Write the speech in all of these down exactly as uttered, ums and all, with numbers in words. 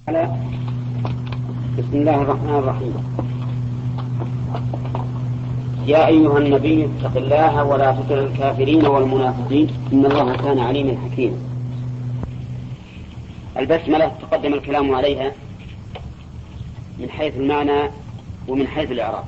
بسم الله الرحمن الرحيم. يا أيها النبي اتق الله ولا تطع الكافرين والمنافقين إن الله كان عليما حكيما. البسملة تقدم الكلام عليها من حيث المعنى ومن حيث الإعراب،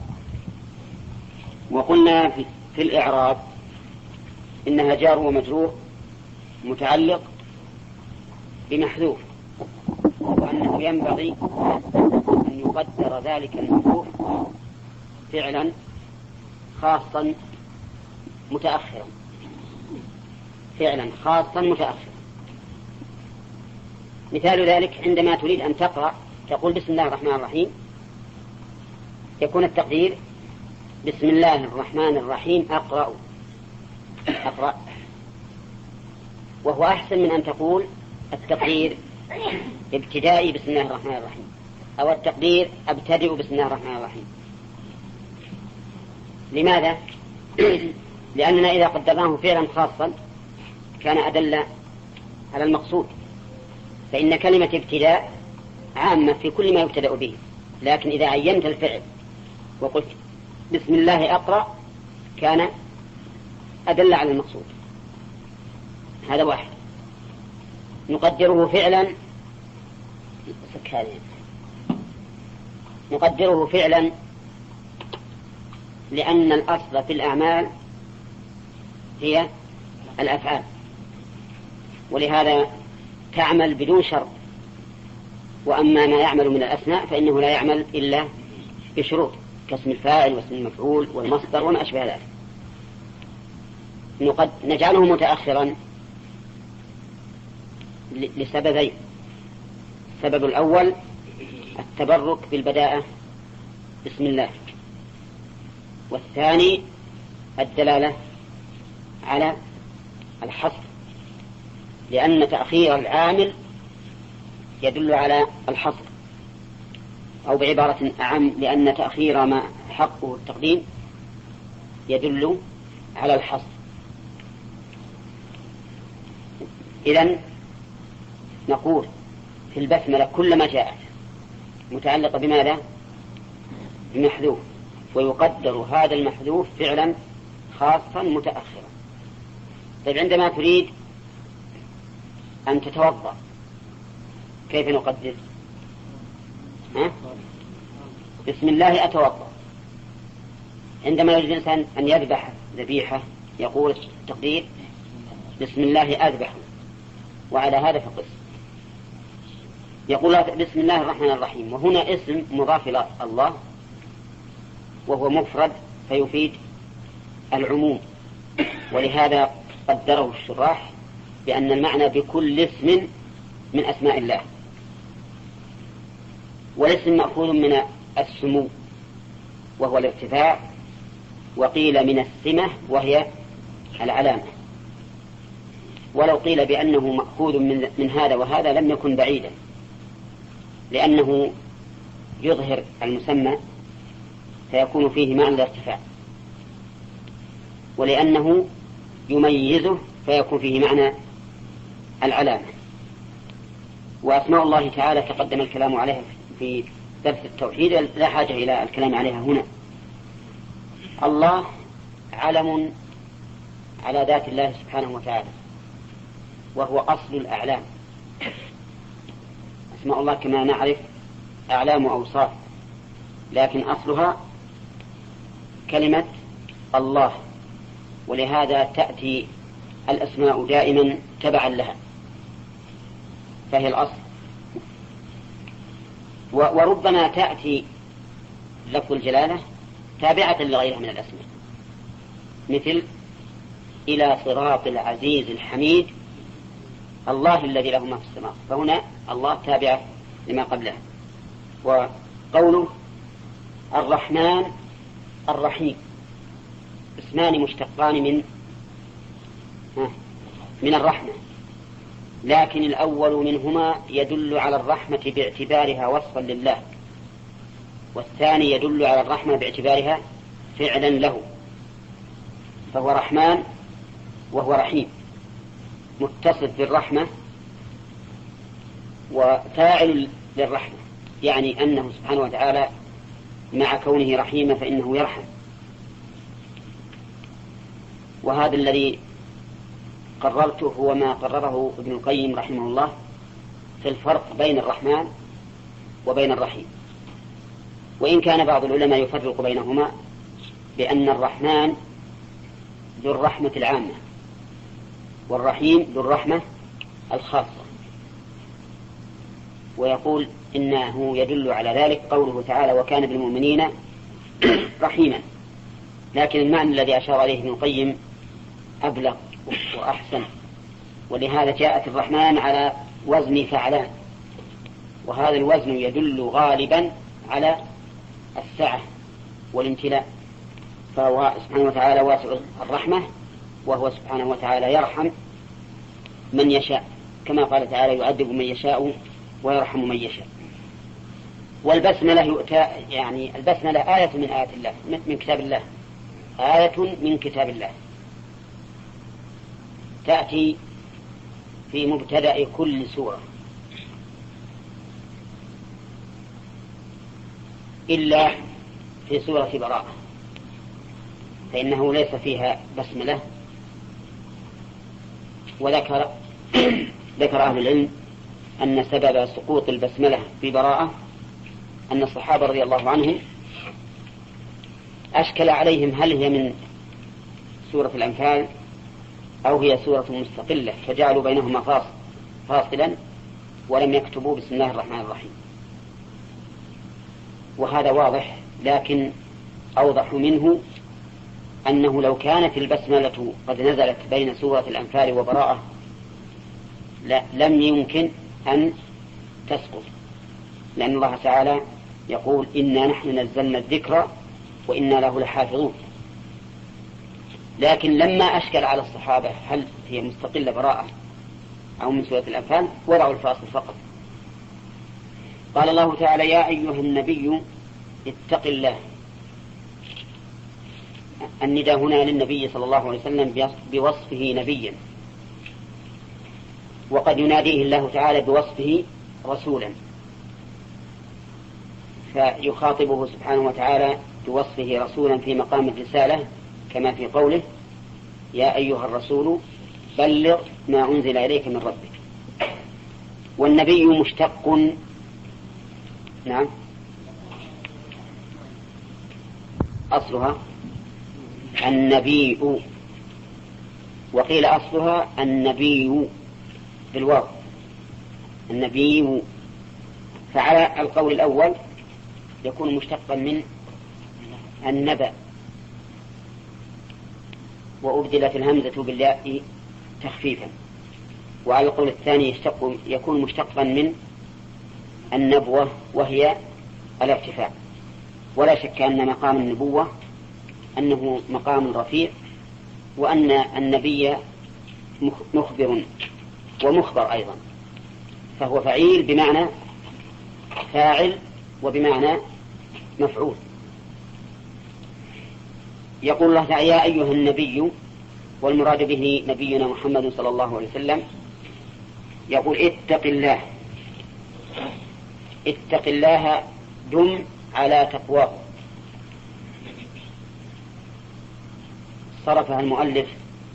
وقلنا في الإعراب إنها جار ومجرور متعلق بمحذوف، وأنه ينبغي أن يقدر ذلك المحذوف فعلا خاصا متأخرا فعلا خاصا متأخرا. مثال ذلك عندما تريد أن تقرأ تقول بسم الله الرحمن الرحيم، يكون التقدير بسم الله الرحمن الرحيم أقرأ أقرأ وهو أحسن من أن تقول التقدير ابتدائي بسم الله الرحمن الرحيم أو التقدير أبتدئ بسم الله الرحمن الرحيم. لماذا؟ لأننا إذا قدرناه فعلا خاصا كان أدل على المقصود، فإن كلمة ابتداء عامة في كل ما يبتدأ به، لكن إذا عينت الفعل وقلت بسم الله أقرأ كان أدل على المقصود. هذا واحد. نقدره فعلا نقدره فعلا لأن الأصل في الأعمال هي الأفعال، ولهذا تعمل بدون شرط، وأما ما يعمل من الأسماء فإنه لا يعمل إلا بشروط كاسم الفاعل واسم المفعول والمصدر وما أشبه ذلك. نقد نجعله متأخرا لسببين: السبب الأول التبرك بالبداءة بسم الله، والثاني الدلالة على الحصر، لأن تأخير العامل يدل على الحصر، أو بعبارة أعم لأن تأخير ما حقه التقديم يدل على الحصر. إذن نقول في البسملة كلما جاءت متعلقة بماذا؟ بمحذوف، ويقدر هذا المحذوف فعلا خاصا متأخرا. طيب عندما تريد أن تتوضأ كيف نقدر؟ ها؟ بسم الله أتوضأ. عندما يريد الإنسان أن يذبح ذبيحة يقول التقدير بسم الله أذبح، وعلى هذا فقس. يقول بسم الله الرحمن الرحيم، وهنا اسم مضاف إلى الله وهو مفرد فيفيد العموم، ولهذا قدره الشراح بأن المعنى بكل اسم من أسماء الله، والاسم مأخوذ من السمو وهو الارتفاع، وقيل من السمة وهي العلامة، ولو قيل بأنه مأخوذ من, من هذا وهذا لم يكن بعيدا، لأنه يظهر المسمى فيكون فيه معنى الارتفاع، ولأنه يميزه فيكون فيه معنى العلامة. وأسماء الله تعالى تقدم الكلام عليها في درس التوحيد، لا حاجة إلى الكلام عليها هنا. الله علم على ذات الله سبحانه وتعالى، وهو أصل الأعلام. أسماء الله كما نعرف أعلام وأوصاف، لكن أصلها كلمة الله، ولهذا تأتي الأسماء دائما تبعا لها، فهي الأصل. وربما تأتي لفظ الجلالة تابعة لغيرها من الأسماء، مثل إلى صراط العزيز الحميد الله الذي له ما في السماء، فهنا الله تابعة لما قبلها. وقوله الرحمن الرحيم اسمان مشتقان من من الرحمة، لكن الأول منهما يدل على الرحمة باعتبارها وصفا لله، والثاني يدل على الرحمة باعتبارها فعلا له، فهو رحمن وهو رحيم، متصف بالرحمة، وفاعل للرحمة، يعني أنه سبحانه وتعالى مع كونه رحيما فإنه يرحم. وهذا الذي قررته هو ما قرره ابن القيم رحمه الله في الفرق بين الرحمن وبين الرحيم. وإن كان بعض العلماء يفرق بينهما بأن الرحمن ذو الرحمة العامة والرحيم ذو الرحمة الخاصة، ويقول إنه يدل على ذلك قوله تعالى وكان بالمؤمنين رحيما، لكن المعنى الذي أشار عليه ابن القيم أبلغ وأحسن، ولهذا جاءت الرحمن على وزن فعلان، وهذا الوزن يدل غالبا على السعة والامتلاء، فهو سبحانه وتعالى واسع الرحمة، وهو سبحانه وتعالى يرحم من يشاء، كما قال تعالى يعذب من يشاء ويرحم من يشاء. والبسملة يؤتى يعني البسملة آية من آيات الله، من كتاب الله، آية من كتاب الله، تأتي في مبتدأ كل سورة إلا في سورة براءة، فإنه ليس فيها بسملة. وذكر ذكر أهل العلم أن سبب سقوط البسملة في براءة أن الصحابة رضي الله عنهم أشكل عليهم هل هي من سورة الأنفال أو هي سورة مستقلة، فجعلوا بينهما فاصلا ولم يكتبوا بسم الله الرحمن الرحيم. وهذا واضح، لكن أوضح منه أنه لو كانت البسملة قد نزلت بين سورة الأنفال وبراءة لم يمكن أن تسقط، لأن الله تعالى يقول إنا نحن نزلنا الذكر وإنا له لحافظون. لكن لما أشكل على الصحابة هل هي مستقلة براءة أو من سورة الأنفال وضعوا الفاصل فقط. قال الله تعالى يا أيها النبي اتق الله. النداء هنا للنبي صلى الله عليه وسلم بوصفه نبيا، وقد يناديه الله تعالى بوصفه رسولا، فيخاطبه سبحانه وتعالى بوصفه رسولا في مقام الرسالة، كما في قوله يا أيها الرسول بلغ ما أنزل إليك من ربك. والنبي مشتق نعم أصلها النبي، وقيل أصلها النبي بالواو النبي، فعلى القول الأول يكون مشتقا من النبأ، وأبدلت الهمزة بالياء تخفيفا، وعلى القول الثاني يشتق يكون مشتقا من النبوة وهي الارتفاع. ولا شك أن مقام النبوة أنه مقام رفيع، وأن النبي مخبر ومخبر أيضا، فهو فعيل بمعنى فاعل وبمعنى مفعول. يقول الله تعالى يا أيها النبي، والمراد به نبينا محمد صلى الله عليه وسلم، يقول اتق الله. اتق الله دم على تقواه. صرفها المؤلف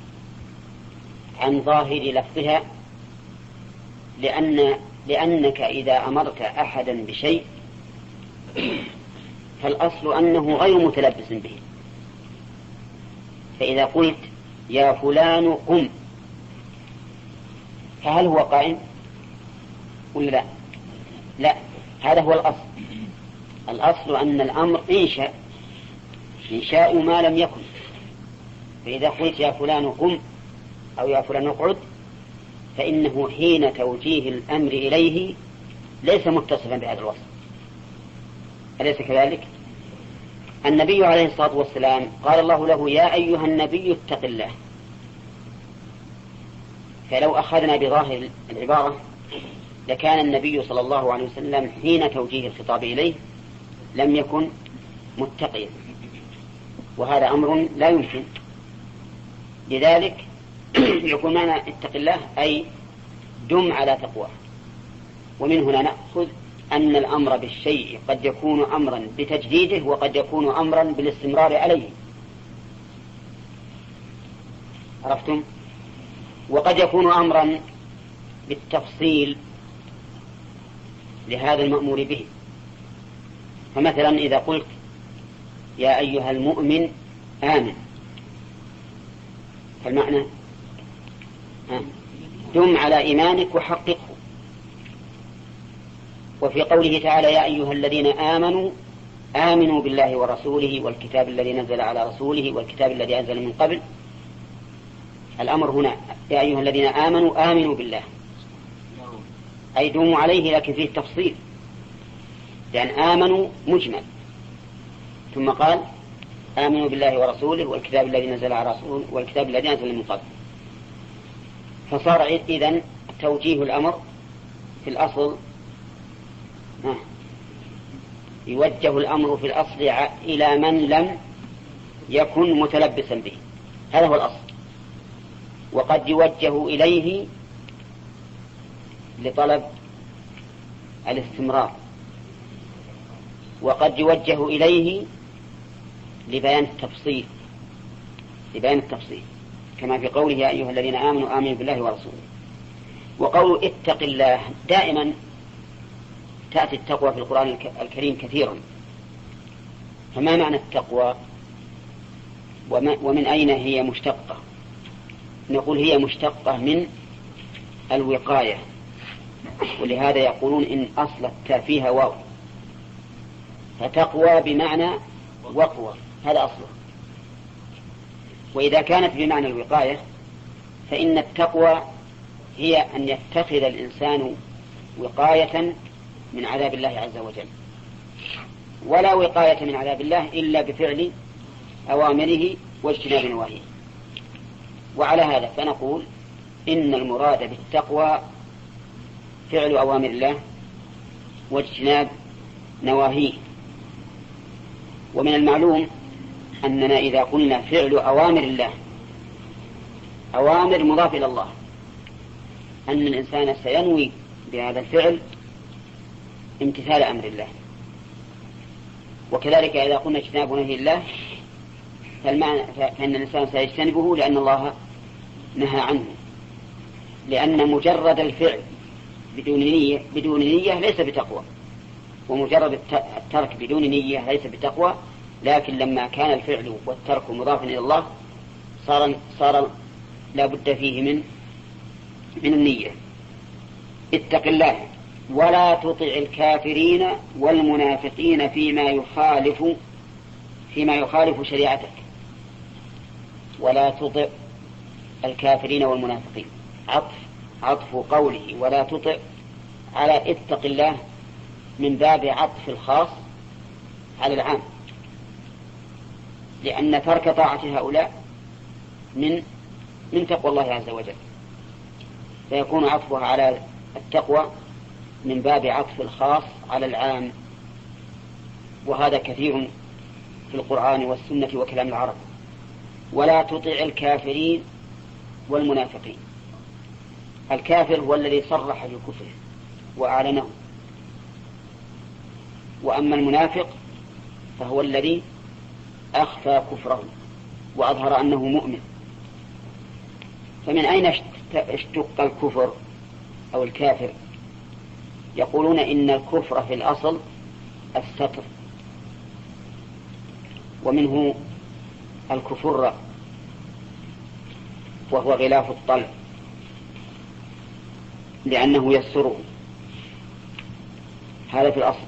عن ظاهر لفظها، لأن لأنك إذا أمرت أحدا بشيء فالأصل أنه غير متلبس به، فإذا قلت يا فلان قم فهل هو قائم ولا لا؟ لا، هذا هو الأصل. الأصل أن الأمر إنشاء إنشاء ما لم يكن، فإذا قلت يا فلان قم أو يا فلان اقعد فإنه حين توجيه الأمر إليه ليس متصفا بهذا الوصف، أليس كذلك؟ النبي عليه الصلاة والسلام قال الله له يا أيها النبي اتق الله، فلو أخذنا بظاهر العبارة لكان النبي صلى الله عليه وسلم حين توجيه الخطاب إليه لم يكن متقيا، وهذا أمر لا يمكن. لذلك يكون معنى اتق الله أي دم على تقواه. ومن هنا نأخذ أن الأمر بالشيء قد يكون أمرا بتجديده وقد يكون أمرا بالاستمرار عليه. عرفتم؟ وقد يكون أمرا بالتفصيل لهذا المأمور به. فمثلا إذا قلت يا أيها المؤمن آمن، فالمعنى دم على إيمانك وحققه. وفي قوله تعالى يا أيها الذين آمنوا آمنوا بالله ورسوله والكتاب الذي نزل على رسوله والكتاب الذي أنزل من قبل، الأمر هنا يا أيها الذين آمنوا آمنوا بالله، أي دوموا عليه، لكن فيه تفصيل، لأن آمنوا مجمل، ثم قال آمنوا بالله ورسوله والكتاب الذي نزل على رسوله والكتاب الذي نزل من قبل. فصار إذن توجيه الأمر في الأصل يوجه الأمر في الأصل إلى من لم يكن متلبسا به، هذا هو الأصل. وقد يوجه إليه لطلب الاستمرار، وقد يوجه إليه لبيان التفصيل لبيان التفصيل كما في قوله يا أيها الذين آمنوا آمنوا بالله ورسوله. وقوله اتق الله، دائما تأتي التقوى في القرآن الكريم كثيرا. فما معنى التقوى ومن أين هي مشتقة؟ نقول هي مشتقة من الوقاية، ولهذا يقولون إن أصل التاء فيها واو، فتقوى بمعنى وقوة، هذا أصله. وإذا كانت بمعنى الوقاية فإن التقوى هي أن يتخذ الإنسان وقاية من عذاب الله عز وجل، ولا وقاية من عذاب الله إلا بفعل أوامره واجتناب نواهيه. وعلى هذا فنقول إن المراد بالتقوى فعل أوامر الله واجتناب نواهيه. ومن المعلوم أننا إذا قلنا فعل أوامر الله، أوامر مضاف إلى الله، أن الإنسان سينوي بهذا الفعل امتثال أمر الله. وكذلك إذا قلنا اجتناب نهي الله فإن الإنسان سيجتنبه لأن الله نهى عنه، لأن مجرد الفعل بدون نية, بدون نية ليس بتقوى، ومجرد الترك بدون نية ليس بتقوى. لكن لما كان الفعل والترك مضافا إلى الله صار, صار لا بد فيه من من النية. اتق الله ولا تطع الكافرين والمنافقين فيما يخالف فيما يخالف شريعتك. ولا تطع الكافرين والمنافقين، عطف عطف قوله ولا تطع على اتق الله من باب عطف الخاص على العام، لأن ترك طاعة هؤلاء من من تقوى الله عز وجل، فيكون عطفها على التقوى من باب عطف الخاص على العام. وهذا كثير في القرآن والسنة وكلام العرب. ولا تطع الكافرين والمنافقين، الكافر هو الذي صرح بالكفر وأعلنه، وأما المنافق فهو الذي أخفى كفره وأظهر أنه مؤمن. فمن أين اشتق الكفر أو الكافر؟ يقولون إن الكفر في الأصل الستر، ومنه الكفر وهو غلاف الطلع لأنه يستره، هذا في الأصل.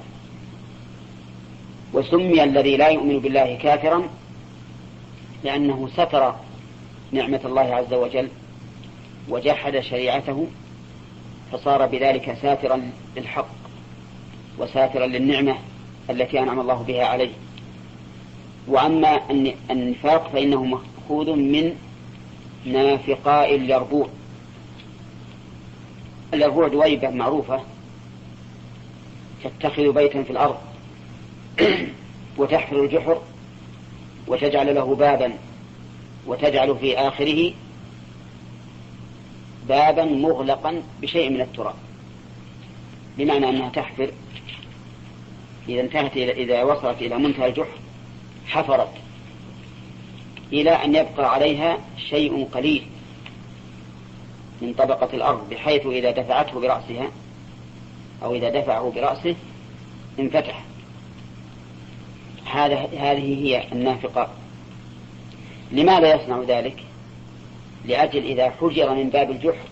وسمي الذي لا يؤمن بالله كافرا لأنه ستر نعمة الله عز وجل وجحد شريعته، فصار بذلك ساترا للحق وساترا للنعمة التي أنعم الله بها عليه. وأما النفاق فإنه مأخوذ من نافقاء اليربوع. اليربوع دويبة معروفة تتخذ بيتا في الأرض وتحفر الجحر وتجعل له بابا وتجعل في آخره بابا مغلقا بشيء من التراب، بمعنى أنها تحفر إذا انتهت إلى إذا وصلت إلى منتهى الجحر حفرت إلى أن يبقى عليها شيء قليل من طبقة الأرض، بحيث إذا دفعته برأسها أو إذا دفعه برأسه انفتح. هذا هذه هي النافقة. لماذا يصنع ذلك؟ لأجل إذا حجر من باب الجحر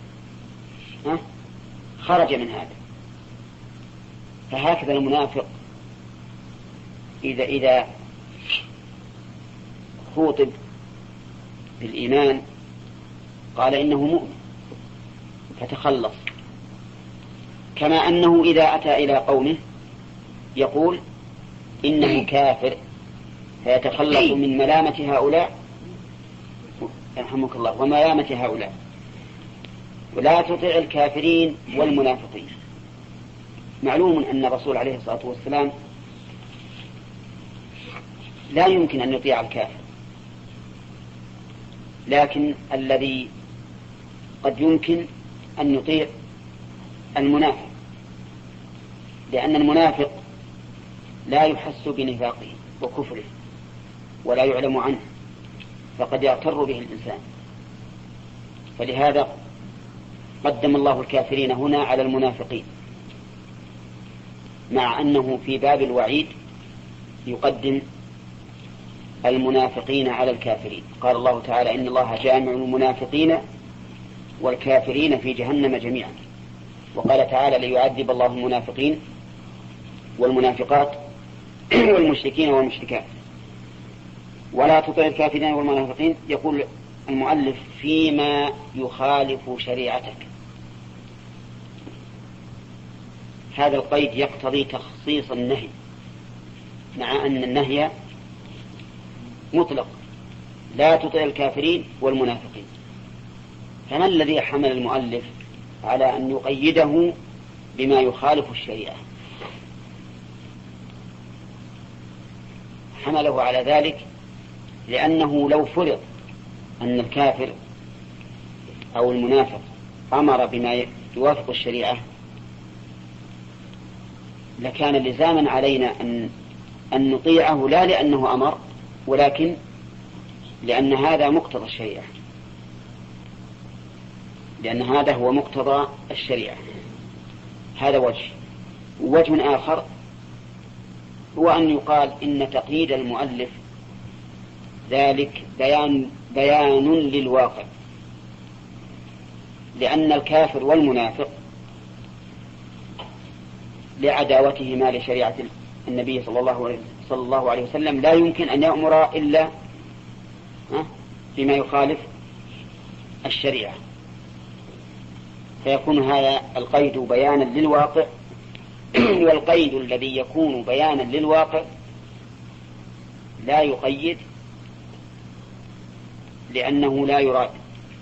خرج من هذا. فهكذا المنافق إذا إذا خوطب بالإيمان قال إنه مؤمن فتخلص، كما أنه إذا أتى إلى قومه يقول إنه كافر فيتخلص من ملامة هؤلاء يرحمك الله وملامة هؤلاء. ولا تطع الكافرين والمنافقين. معلوم أن الرسول عليه الصلاة والسلام لا يمكن أن يطيع الكافر، لكن الذي قد يمكن أن يطيع المنافق، لأن المنافق لا يحس بنفاقه وكفره ولا يعلم عنه، فقد يغتر به الإنسان. فلهذا قدم الله الكافرين هنا على المنافقين، مع أنه في باب الوعيد يقدم المنافقين على الكافرين. قال الله تعالى إن الله جامع المنافقين والكافرين في جهنم جميعا. وقال تعالى ليعذب الله المنافقين والمنافقات والمشركين والمشركات. ولا تطع الكافرين والمنافقين. يقول المؤلف فيما يخالف شريعتك. هذا القيد يقتضي تخصيص النهي، مع أن النهي مطلق لا تطع الكافرين والمنافقين. فما الذي حمل المؤلف على أن يقيده بما يخالف الشريعة؟ حمله على ذلك لأنه لو فرض أن الكافر أو المنافق أمر بما يوافق الشريعة لكان لزاما علينا أن أن نطيعه، لا لأنه أمر ولكن لأن هذا مقتضى الشريعة، لأن هذا هو مقتضى الشريعة. هذا وجه. وجه آخر هو أن يقال إن تقييد المؤلف ذلك بيان بيان للواقع، لأن الكافر والمنافق لعداوتهما لشريعة النبي صلى الله صلى الله عليه وسلم لا يمكن أن يأمر إلا بما يخالف الشريعة، فيكون هذا القيد بيانا للواقع. والقيد الذي يكون بيانا للواقع لا يقيد لأنه لا يراد.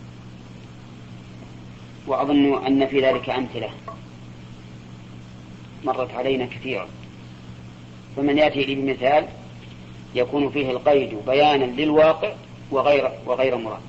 وأظن أن في ذلك أمثلة مرت علينا كثيرا، فمن يأتي لي بمثال يكون فيه القيد بيانا للواقع وغير, وغير مراد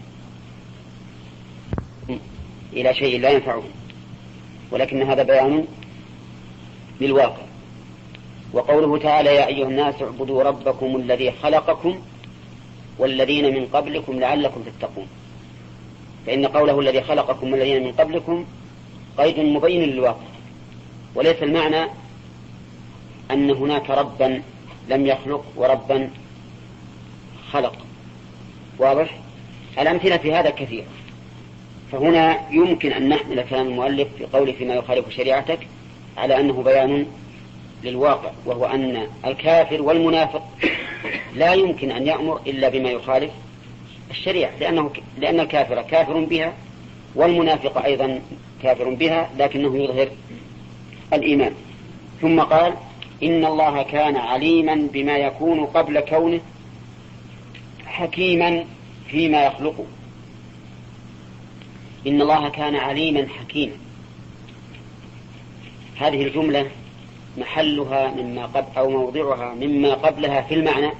إلى شيء لا ينفعه، ولكن هذا بيان للواقع. وقوله تعالى يا أيها الناس اعبدوا ربكم الذي خلقكم والذين من قبلكم لعلكم تتقون. فإن قوله الذي خلقكم والذين من قبلكم قيد مبين للواقع، وليس المعنى أن هناك ربا لم يخلق وربا خلق. واضح؟ الأمثلة في هذا كثير. فهنا يمكن أن نحمل كلام المؤلف في قوله فيما يخالف شريعتك على أنه بيان للواقع، وهو أن الكافر والمنافق لا يمكن أن يأمر إلا بما يخالف الشريعة، لأنه لأن الكافر كافر بها والمنافق أيضا كافر بها، لكنه يظهر الإيمان. ثم قال إن الله كان عليما بما يكون قبل كونه حكيما فيما يخلقه. إن الله كان عليما حكيما. هذه الجملة محلها مما قبل أو موضعها مما قبلها في المعنى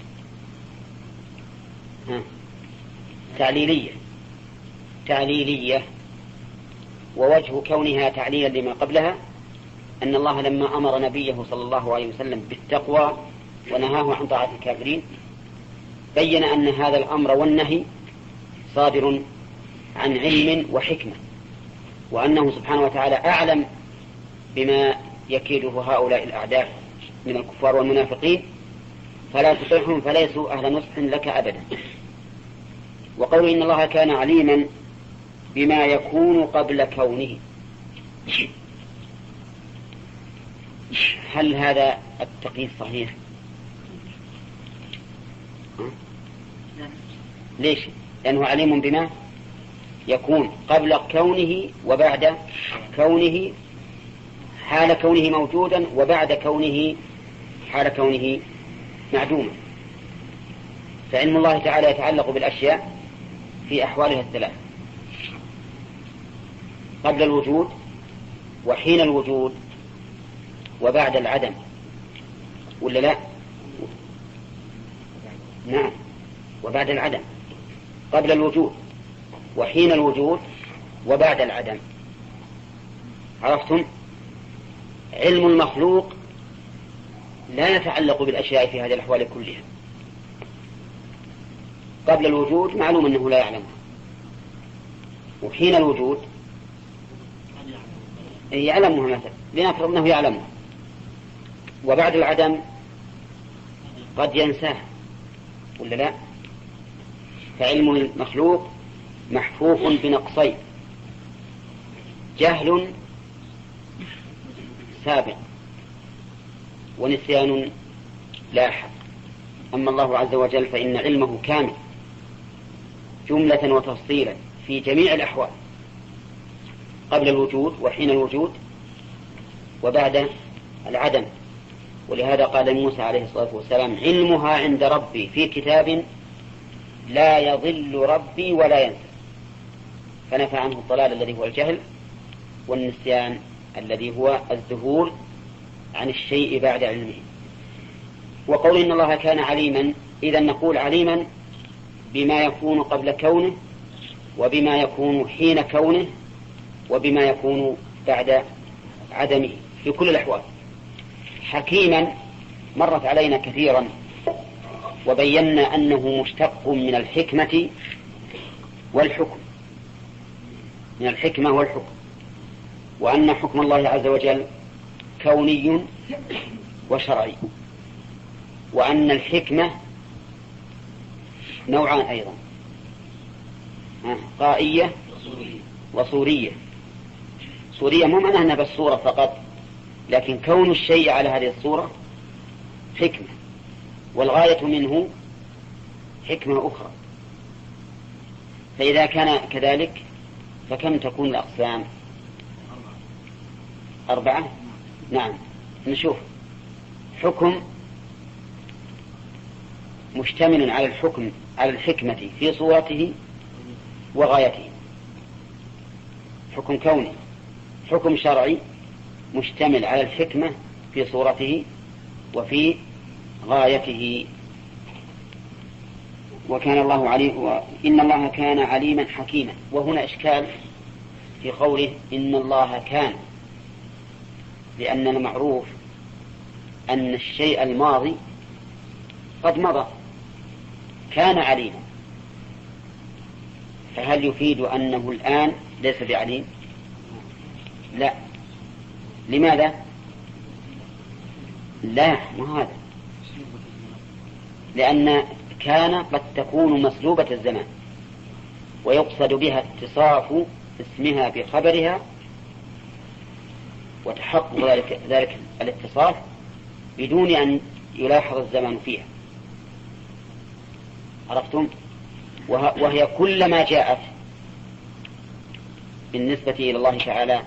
ها. تعليلية تعليلية ووجه كونها تعليلا لما قبلها أن الله لما أمر نبيه صلى الله عليه وسلم بالتقوى ونهاه عن طاعة الكافرين بين أن هذا الأمر والنهي صادر عن علم وحكمة، وأنه سبحانه وتعالى أعلم بما يكيده هؤلاء الأعداء من الكفار والمنافقين، فلا تطيعهم فليسوا أهل نصح لك أبدا. وقول إن الله كان عليما بما يكون قبل كونه، هل هذا التقييد صحيح؟ ليش؟ لأنه عليم بما يكون قبل كونه وبعد كونه، حال كونه موجودا وبعد كونه حال كونه معدوما. فعلم الله تعالى يتعلق بالأشياء في أحوالها الثلاث: قبل الوجود وحين الوجود وبعد العدم، ولا لا؟ نعم، وبعد العدم. قبل الوجود وحين الوجود وبعد العدم. عرفتم؟ علم المخلوق لا يتعلق بالأشياء في هذه الأحوال كلها. قبل الوجود معلوم أنه لا يعلمها، وحين الوجود يعلمها مثلا، لنفرض أنه يعلمها، وبعد العدم قد ينساه، ولا لا؟ فعلم المخلوق محفوف بنقصين: جهل سابق ونسيان لاحق. أما الله عز وجل فإن علمه كامل جملة وتفصيلا في جميع الأحوال، قبل الوجود وحين الوجود وبعد العدم. ولهذا قال موسى عليه الصلاة والسلام: علمها عند ربي في كتاب لا يضل ربي ولا ينسى. فنفى عنه الضلال الذي هو الجهل، والنسيان الذي هو الذهول عن الشيء بعد علمه. وقول إن الله كان عليما، إذا نقول عليما بما يكون قبل كونه، وبما يكون حين كونه، وبما يكون بعد عدمه في كل الأحوال. حكيما مرت علينا كثيرا وبينا أنه مشتق من الحكمة والحكم، من الحكمة والحكم، وأن حكم الله عز وجل كوني وشرعي، وأن الحكمة نوعان أيضا: قائية وصورية. صورية مو معناها أنها بالصورة فقط، لكن كون الشيء على هذه الصورة حكمة، والغاية منه حكمة أخرى. فإذا كان كذلك فكم تكون الأقسام؟ أربعة. نعم، نشوف. حكم مشتمل على الحكم على الحكمة في صورته وغايته، حكم كوني. حكم شرعي مشتمل على الحكمة في صورته وفي غايته. وكان الله عليم، وإن الله كان عليما حكيما. وهنا إشكال في قوله إن الله كان، لأن المعروف أن الشيء الماضي قد مضى، كان عليما، فهل يفيد أنه الآن ليس بعليم؟ لا. لماذا؟ لا، ما هذا، لأن كان قد تكون مسلوبة الزمان، ويقصد بها اتصاف اسمها بخبرها وتحقق ذلك, ذلك الاتصاف بدون أن يلاحظ الزمان فيها. عرفتم؟ وهي كلما جاءت بالنسبة إلى الله تعالى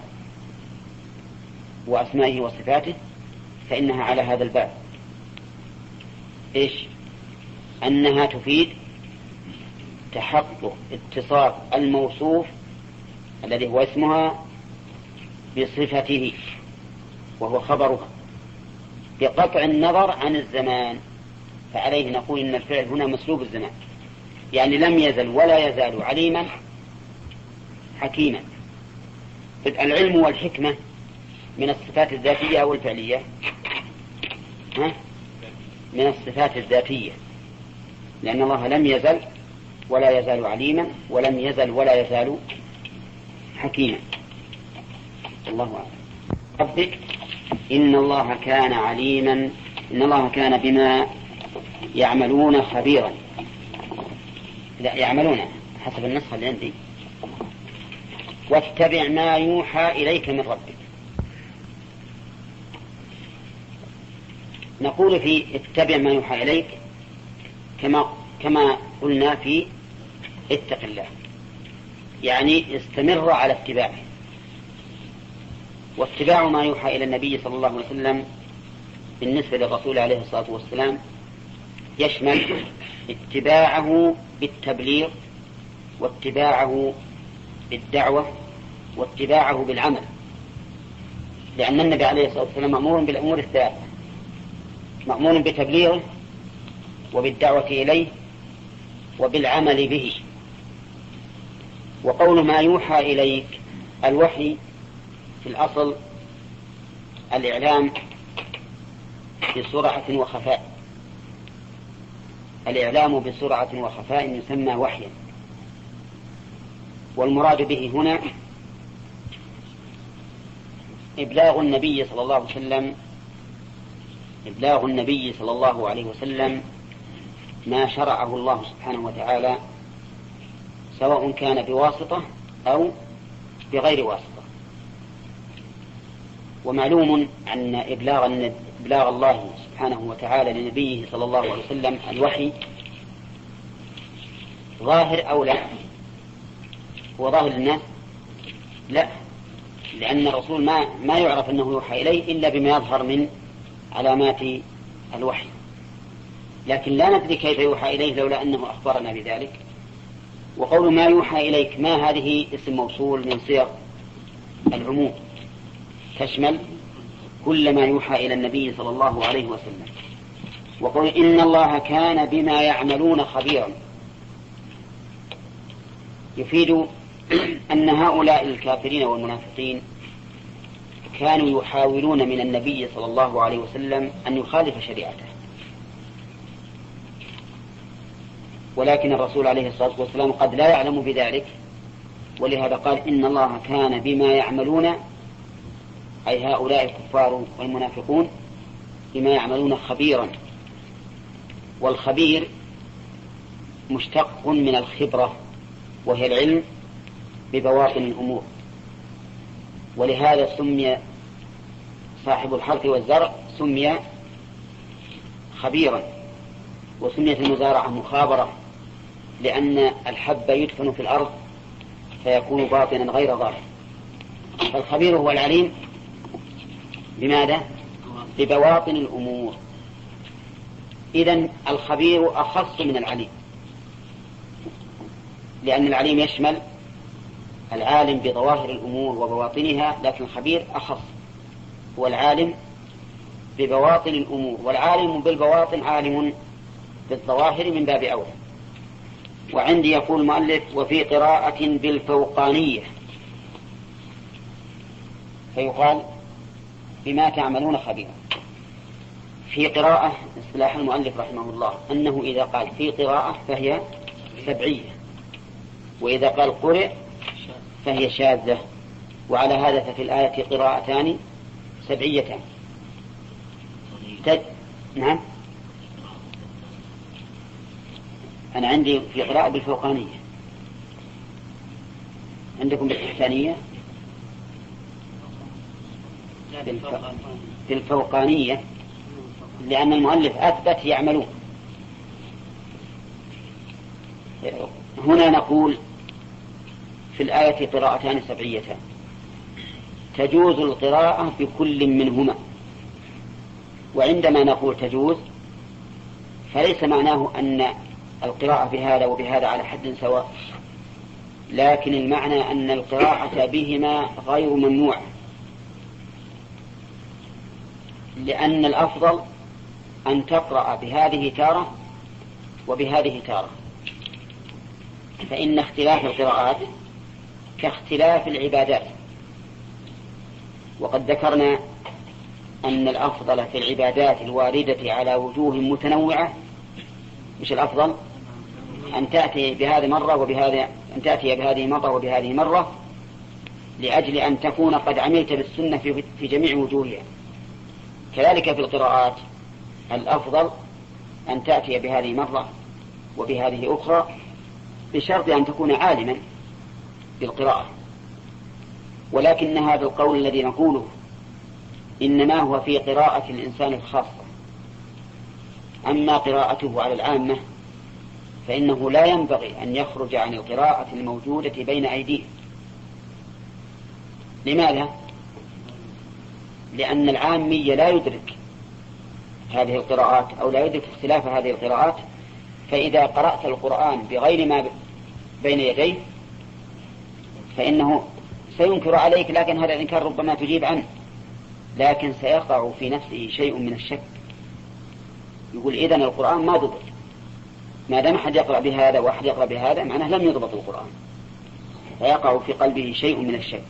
وأسمائه وصفاته فإنها على هذا الباب. إيش؟ أنها تفيد تحقق اتصاف الموصوف الذي هو اسمها بصفته وهو خبرها، بقطع النظر عن الزمان. فعليه نقول إن الفعل هنا مسلوب الزمان، يعني لم يزل ولا يزال عليما حكيما. العلم والحكمة من الصفات الذاتية أو الفعلية؟ ها؟ من الصفات الذاتية، لأن الله لم يزل ولا يزال عليما، ولم يزل ولا يزال حكيما. الله أعلم. ربك إن الله كان عليما، إن الله كان بما يعملون خبيرا. لا، يعملون حسب النسخة اللي عندي. واتبع ما يوحى إليك من ربك. نقول في اتبع ما يوحى إليك كما كما قلنا في اتق الله، يعني استمر على اتباعه. واتباع ما يوحى إلى النبي صلى الله عليه وسلم بالنسبة للرسول عليه الصلاة والسلام يشمل اتباعه بالتبليغ، واتباعه بالدعوة، واتباعه بالعمل، لأن النبي عليه الصلاة والسلام مأمور بالأمور الثلاثة: مأمور بتبليغه، وبالدعوة إليه، وبالعمل به. وقول ما يوحى إليك، الوحي في الأصل الإعلام بسرعة وخفاء، الإعلام بسرعة وخفاء يسمى وحيا. والمراد به هنا إبلاغ النبي صلى الله عليه وسلم إبلاغ النبي صلى الله عليه وسلم ما شرعه الله سبحانه وتعالى، سواء كان بواسطة أو بغير واسطة. ومعلوم أن إبلاغ إبلاغ الله سبحانه وتعالى لنبيه صلى الله عليه وسلم الوحي ظاهر أو لا؟ هو ظاهر للناس؟ لا، لأن الرسول ما ما يعرف أنه يوحى إليه إلا بما يظهر من علامات الوحي، لكن لا ندري كيف يوحى إليه لولا أنه أخبرنا بذلك. وقول ما يوحى إليك، ما هذه اسم موصول من صيغ العموم، تشمل كل ما يوحى إلى النبي صلى الله عليه وسلم. وقول إن الله كان بما يعملون خبيرا، يفيد أن هؤلاء الكافرين والمنافقين كانوا يحاولون من النبي صلى الله عليه وسلم أن يخالف شريعته، ولكن الرسول عليه الصلاة والسلام قد لا يعلم بذلك، ولهذا قال إن الله كان بما يعملون، أي هؤلاء الكفار والمنافقون بما يعملون خبيرا. والخبير مشتق من الخبرة، وهي العلم ببواطن الأمور، ولهذا سمي صاحب الحرث والزرع سمي خبيرا، وسميت المزارعة مخابرة، لأن الحب يدفن في الأرض فيكون باطنا غير ظاهر. فالخبير هو العليم بماذا؟ ببواطن الأمور. إذن الخبير أخص من العليم، لأن العليم يشمل العالم بظواهر الأمور وبواطنها، لكن الخبير أخص، هو العالم ببواطن الأمور، والعالم بالبواطن عالم بالظواهر من باب أولى. وعندي يقول المؤلف وفي قراءة بالفوقانية، فيقال بما تعملون خبيرا. في قراءة اصطلاح المؤلف رحمه الله أنه إذا قال في قراءة فهي سبعية، وإذا قال قرئ فهي شاذة، وعلى هذا ففي الآية قراءتان سبعيتان. تج... نعم، أنا عندي في قراءة بالفوقانية، عندكم بالإحسانية؟ بالفوقانية، لأن المؤلف أثبت يعملون. هنا نقول في الآية قراءتان سبعيتان، تجوز القراءة بكل منهما. وعندما نقول تجوز فليس معناه أن القراءة بهذا وبهذا على حد سواء، لكن المعنى أن القراءة بهما غير ممنوعة، لأن الأفضل أن تقرأ بهذه تارة وبهذه تارة، فإن اختلاف القراءات كاختلاف العبادات، وقد ذكرنا أن الأفضل في العبادات الواردة على وجوه متنوعة، مش الأفضل أن تأتي بهذه مرة وبهذه، أن تأتي بهذه مرة وبهذه مرة، لأجل أن تكون قد عملت بالسنة في جميع وجوهها. كذلك في القراءات الأفضل أن تأتي بهذه مرة وبهذه أخرى، بشرط أن تكون عالما بالقراءة. ولكن هذا القول الذي نقوله إنما هو في قراءة الإنسان الخاصة، أما قراءته على العامة فإنه لا ينبغي أن يخرج عن القراءة الموجودة بين أيديه. لماذا؟ لأن العامي لا يدرك هذه القراءات أو لا يدرك اختلاف هذه القراءات، فإذا قرأت القرآن بغير ما بين يديه فإنه سينكر عليك، لكن هذا الإنكار ربما تجيب عنه، لكن سيقع في نفسه شيء من الشك، يقول إذن القرآن ما ضبط، ما دام أحد يقرأ بهذا وأحد يقرأ بهذا معناه لم يضبط القرآن، فيقع في قلبه شيء من الشك.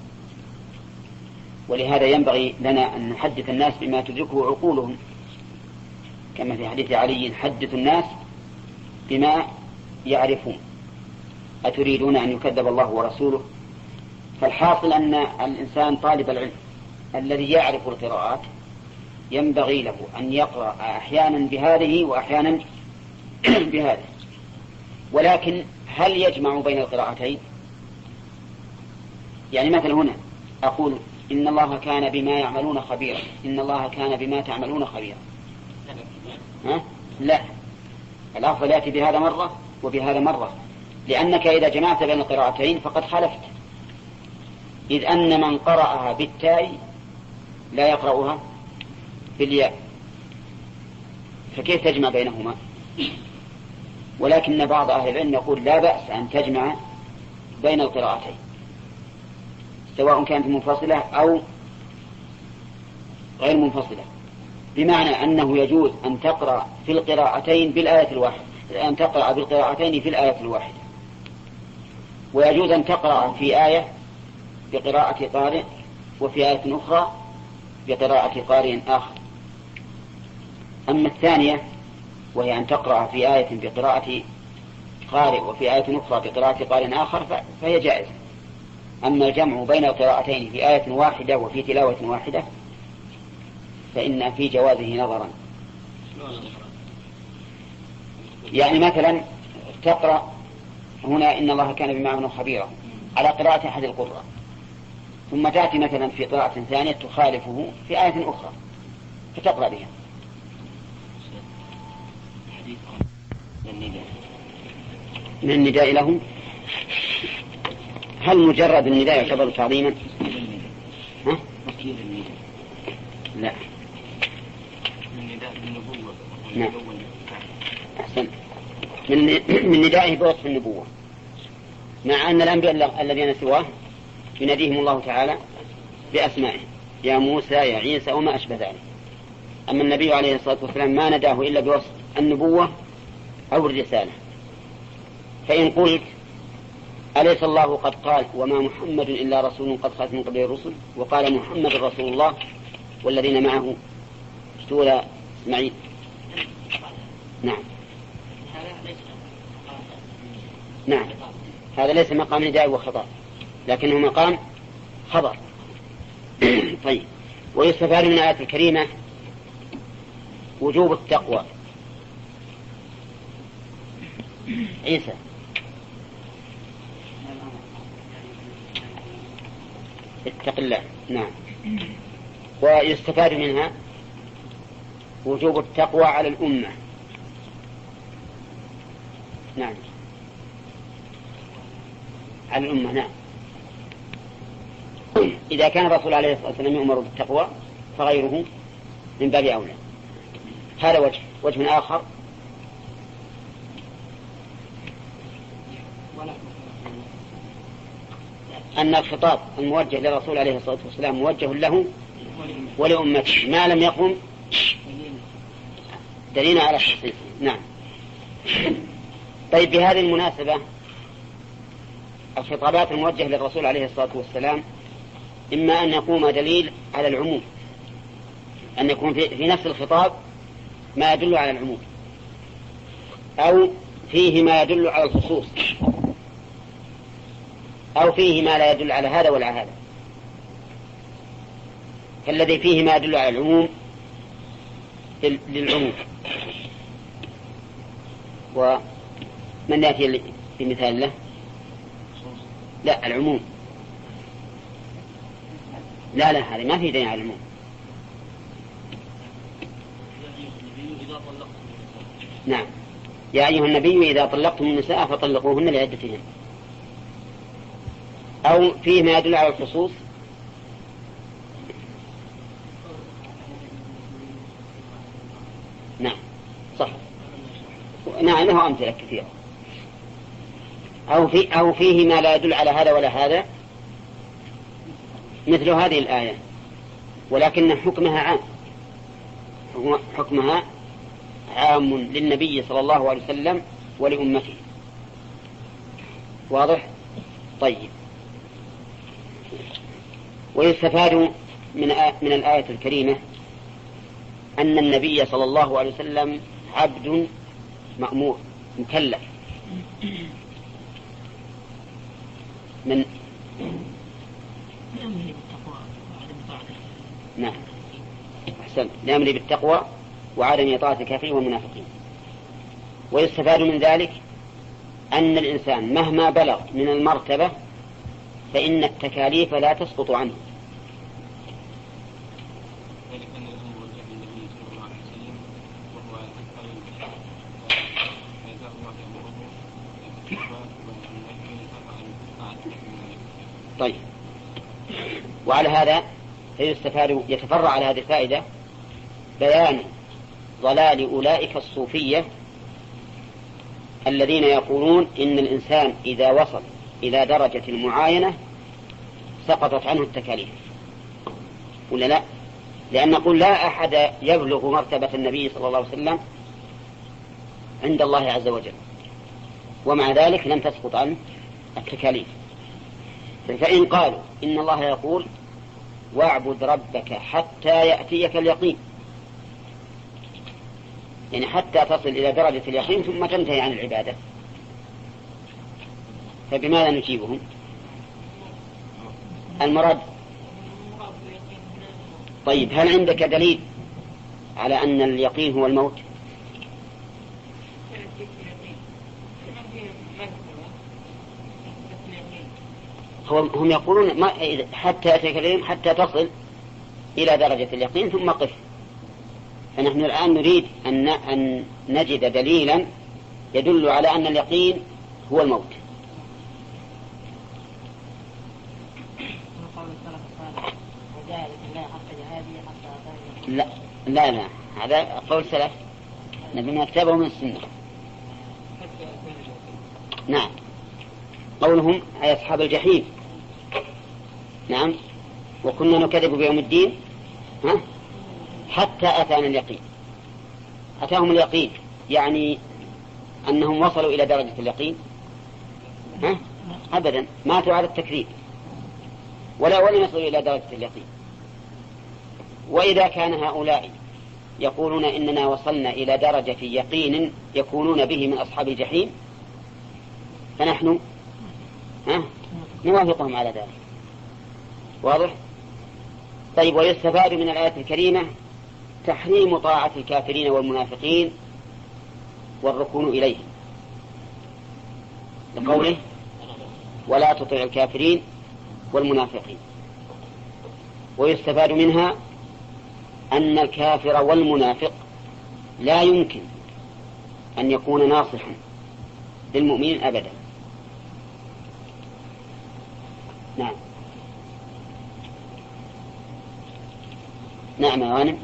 ولهذا ينبغي لنا أن نحدث الناس بما تدركه عقولهم، كما في حديث علي: حدث الناس بما يعرفون أتريدون أن يكذب الله ورسوله. فالحاصل أن الإنسان طالب العلم الذي يعرف القراءات ينبغي له أن يقرأ أحيانا بهذه وأحيانا بهذه، ولكن هل يجمع بين القراءتين؟ يعني مثل هنا أقول إن الله كان بما يعملون خبيرا، إن الله كان بما تعملون خبيرا، ها؟ لا، الأفضل يأتي بهذا مرة وبهذا مرة، لأنك إذا جمعت بين القراءتين فقد خلفت، إذ أن من قرأها بالتاء لا يقرأها بالياء، فكيف تجمع بينهما؟ ولكن بعض أهل العلم يقول لا بأس أن تجمع بين القراءتين سواء كانت منفصلة أو غير منفصلة، بمعنى أنه يجوز أن تقرأ في القراءتين بالآية الواحدة، أن تقرأ بالقراءتين في الآية الواحدة، ويجوز أن تقرأ في آية بقراءة قارئ وفي آية أخرى بقراءة قارئ آخر. أما الثانية وهي أن تقرأ في آية بقراءة قارئ وفي آية أخرى بقراءة قارئ آخر فهي جائزة. أما الجمع بين القراءتين في آية واحدة وفي تلاوة واحدة فإن في جوازه نظرا. يعني مثلا تقرأ هنا إن الله كان بما يعملون خبيرا على قراءة أحد القراء، ثم تأتي مثلا في قراءة ثانية تخالفه في آية أخرى فتقرأ بها. من النداء لهم، هل مجرد النداء يعتبر تعظيما؟ ها؟ لا. نعم. أحسن. من من ندائه بوصف النبوة، مع أن الأنبياء الذين سواه يناديهم الله تعالى بأسمائه، يا موسى يا عيسى وما أشبه ذلك. أما النبي عليه الصلاة والسلام ما نداه إلا بوصف النبوة أو الرسالة. فإن قلت أليس الله قد قال وما محمد إلا رسول قد خلت من قبله الرسل، وقال محمد رسول الله والذين معه سورة إسماعيل. نعم نعم هذا ليس مقام نداء وخطاب، لكنه مقام خبر. طيب، ويستفاد من الآية الكريمة وجوب التقوى. عيسى اتق الله. نعم. ويستفاد منها وجوب التقوى على الأمة. نعم على الأمة. نعم. إذا كان الرسول عليه الصلاة والسلام يؤمر بالتقوى فغيره من باب أولى. هذا وجه. وجه آخر أن الخطاب الموجه للرسول عليه الصلاة والسلام موجه له ولأمته ما لم يقم دليل على تخصيصه. نعم. طيب، بهذه المناسبة الخطابات الموجهة للرسول عليه الصلاة والسلام إما أن يقوم دليل على العموم، أن يكون في نفس الخطاب ما يدل على العموم، أو فيه ما يدل على الخصوص، أو فيه ما لا يدل على هذا ولا هذا. فالذي فيه ما يدل على العموم للعموم. ومن يأتي في مثال له؟ لا، العموم. لا لا، هذا ما في دليل على العموم. نعم، يا أيها النبي إذا طلقتم النساء فطلقوهن لعدتهن. أو فيه ما يدل على الخصوص، نعم صح، نعم له أمثلة كثيرة. أو, في أو فيه ما لا يدل على هذا ولا هذا، مثل هذه الآية، ولكن حكمها عام، حكمها عام للنبي صلى الله عليه وسلم ولأمته. واضح؟ طيب. ويستفاد من من الآية الكريمة أن النبي صلى الله عليه وسلم عبد مأمور مكلف من نعم أحسن لأمر بالتقوى وعدم إطاعة الكافرين والمنافقين. ويستفاد من ذلك أن الإنسان مهما بلغ من المرتبة فإن التكاليف لا تسقط عنه. طيب، وعلى هذا فيستفاد يتفرع على هذه الفائدة بيان ضلال أولئك الصوفية الذين يقولون إن الإنسان إذا وصل إلى درجة معينة سقطت عنه التكاليف، ولا لا؟ لأن نقول لا أحد يبلغ مرتبة النبي صلى الله عليه وسلم عند الله عز وجل، ومع ذلك لم تسقط عنه التكاليف. فإن قالوا إن الله يقول واعبد ربك حتى يأتيك اليقين، يعني حتى تصل إلى درجة اليقين ثم تنتهي عن العبادة، فبماذا نجيبهم؟ المراد. طيب، هل عندك دليل على أن اليقين هو الموت؟ هم يقولون ما حتى يتكلم حتى تصل إلى درجة اليقين ثم قف. فنحن الآن نريد أن أن نجد دليلا يدل على أن اليقين هو الموت. لا لا لا، هذا قول سلف نبي ما كتبه من السنة. نعم، قولهم أي أصحاب الجحيم. نعم، وكنا نكذب بيوم الدين ها حتى أتانا اليقين. أتاهم اليقين يعني أنهم وصلوا إلى درجة اليقين؟ ها؟ أبدا، ماتوا على التكذيب ولا ولم يصلوا إلى درجة اليقين. وإذا كان هؤلاء يقولون إننا وصلنا إلى درجة يقين يكونون به من أصحاب الجحيم، فنحن ها نوافقهم على ذلك. واضح؟ طيب، ويستفاد من الآية الكريمة تحريم طاعة الكافرين والمنافقين والركون إليهم، لقوله ولا تطع الكافرين والمنافقين. ويستفاد منها أن الكافر والمنافق لا يمكن أن يكون ناصحا للمؤمنين أبدا. نعم نعم يا غانم.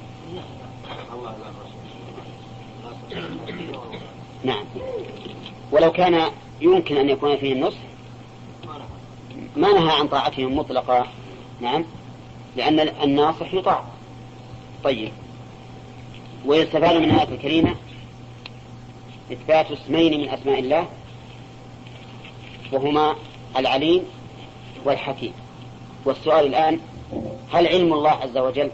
نعم، ولو كان يمكن أن يكون فيه النصح ما نهى عن طاعتهم مطلقا. نعم، لأن الناصح يطاع. طيب، ويستفاد من الآية الكريمة إثبات اسمين من أسماء الله وهما العليم والحكيم. والسؤال الآن هل علم الله عز وجل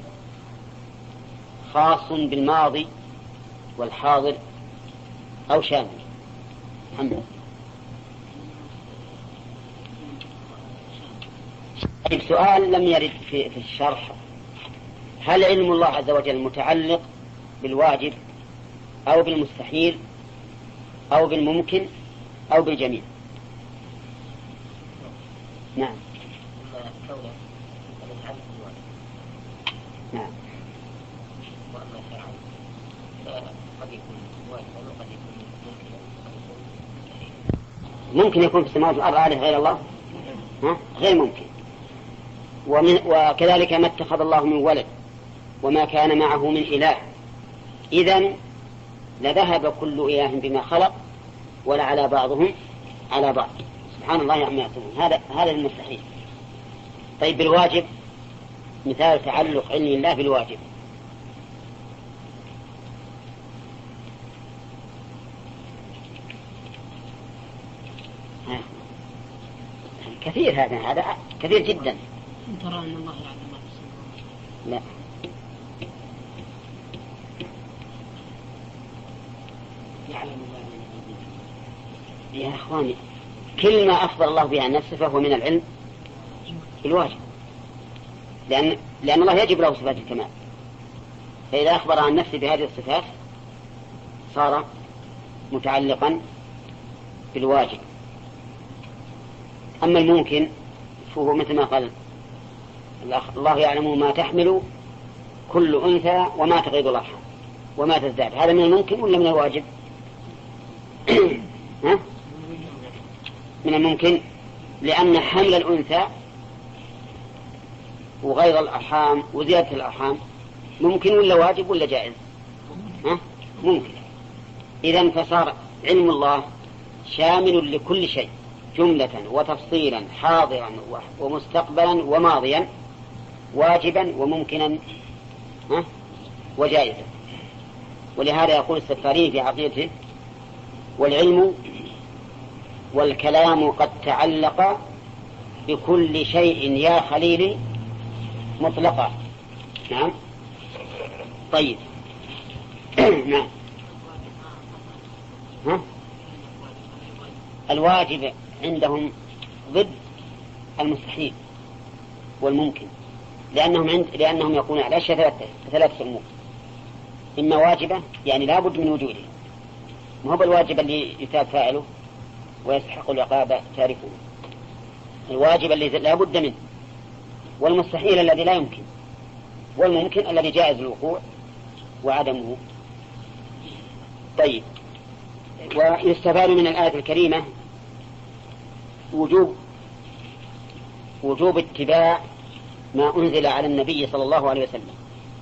خاص بالماضي والحاضر أو شامل؟ محمد. طيب سؤال لم يرد في, في الشرح: هل علم الله عز وجل متعلق بالواجب أو بالمستحيل أو بالممكن أو بالجميع؟ نعم. نعم. وأما شرعا فقد يكون واجبا وقد يكون ممكنا. ممكن يكون في السماوات والأرض آله غير الله؟ ها؟ غير ممكن. ومن وكذلك ما اتخذ الله من ولد وما كان معه من إله، إذن لذهب كل إله بما خلق ولعلى بعضهم على بعض، سبحان الله عما يصفون. هذا هذا المستحيل. طيب بالواجب، مثال تعلق علم الله بالواجب: كثير، هذا هذا كثير جدا. ترى أن الله يعلم ما في السماوات؟ لا. يعلم الله يا أخواني، كل ما أخبر الله بها عن نفسه فهو من العلم بالواجب، لأن لأن الله يجب له صفات الكمال، فإذا أخبر عن نفسه بهذه الصفات صار متعلقا بالواجب. أما الممكن فهو مثل ما قال الله: يعلم ما تحمل كل أنثى وما تغيض الأرحام وما تزداد. هذا من الممكن ولا من الواجب؟ ها؟ من الممكن، لأن حمل الأنثى وغيض الأرحام وزيادة الأرحام ممكن ولا واجب ولا جائز؟ ها؟ ممكن. إذن فصار علم الله شامل لكل شيء جملة وتفصيلا، حاضرا ومستقبلا وماضيا، واجبا وممكنا وجائزا. ولهذا يقول السفاري في عقيدته: والعلم والكلام قد تعلق بكل شيء يا خليلي مطلقا. نعم. طيب. نعم. ها؟ الواجب عندهم ضد المستحيل والممكن، لأنهم عند لأنهم يقولون على أشياء ثلاثة ثلاثة أمور: إما واجبة يعني لا بد من وجوده، ما هو الواجب اللي يثاب فاعله ويستحق العقاب تاركه، الواجب الذي لا بد منه، والمستحيل الذي لا يمكن، والممكن الذي جائز الوقوع وعدمه. طيب. ويستفاد من الآية الكريمة وجوب وجوب اتباع ما أنزل على النبي صلى الله عليه وسلم.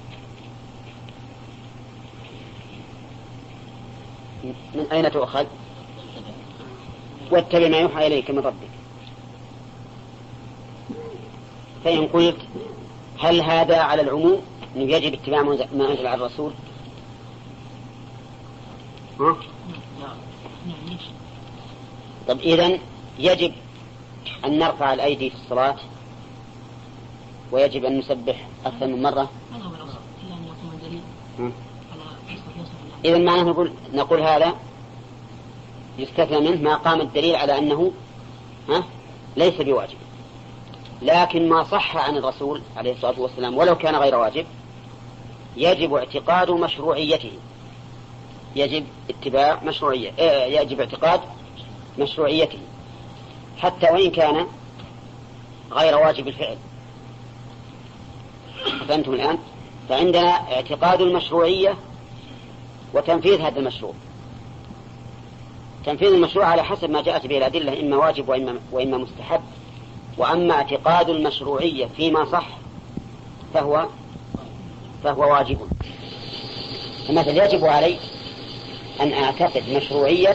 من أين تؤخذ؟ واتبع ما يوحى إليك من ربك. فإن قلت هل هذا على العموم أنه يجب اتباع ما أنزل على الرسول؟ ها؟ طب إذن يجب أن نرفع الأيدي في الصلاة، ويجب أن نسبح أكثر من مرة. إذن معناه نقول, نقول هذا يستثنى منه ما قام الدليل على أنه ها ليس بواجب، لكن ما صح عن الرسول عليه الصلاة والسلام ولو كان غير واجب يجب اعتقاد مشروعيته، يجب اتباع مشروعية يجب اعتقاد مشروعيته حتى وإن كان غير واجب الفعل. فأنتم الآن فعندنا اعتقاد المشروعية وتنفيذ هذا المشروع. تنفيذ المشروع على حسب ما جاءت به الأدلة، إما واجب وإما, وإما مستحب. وأما اعتقاد المشروعية فيما صح فهو فهو واجب. فمثل يجب علي أن أعتقد مشروعية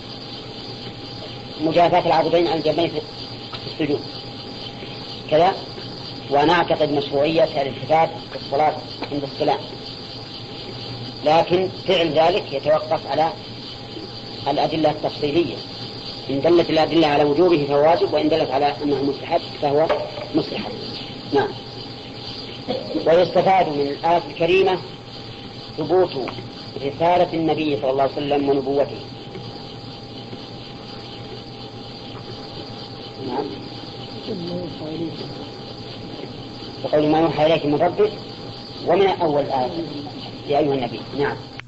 مجافاة العضدين على الجنبين في السجود كذا، وأنا أعتقد مشروعية الالتفات في الصلاة عند السلام، لكن فعل ذلك يتوقف على الأدلة التفصيلية. إن دلت الأدلة على وجوبه فهو واجب، وإن دلت على أنه مستحب فهو مستحب. نعم. ويستفاد من الآية الكريمة ثبوت رسالة النبي صلى الله عليه وسلم ونبوته. نعم. وقول ما يوحى إليك من ربك ومن أول آية يا أيها النبي. نعم.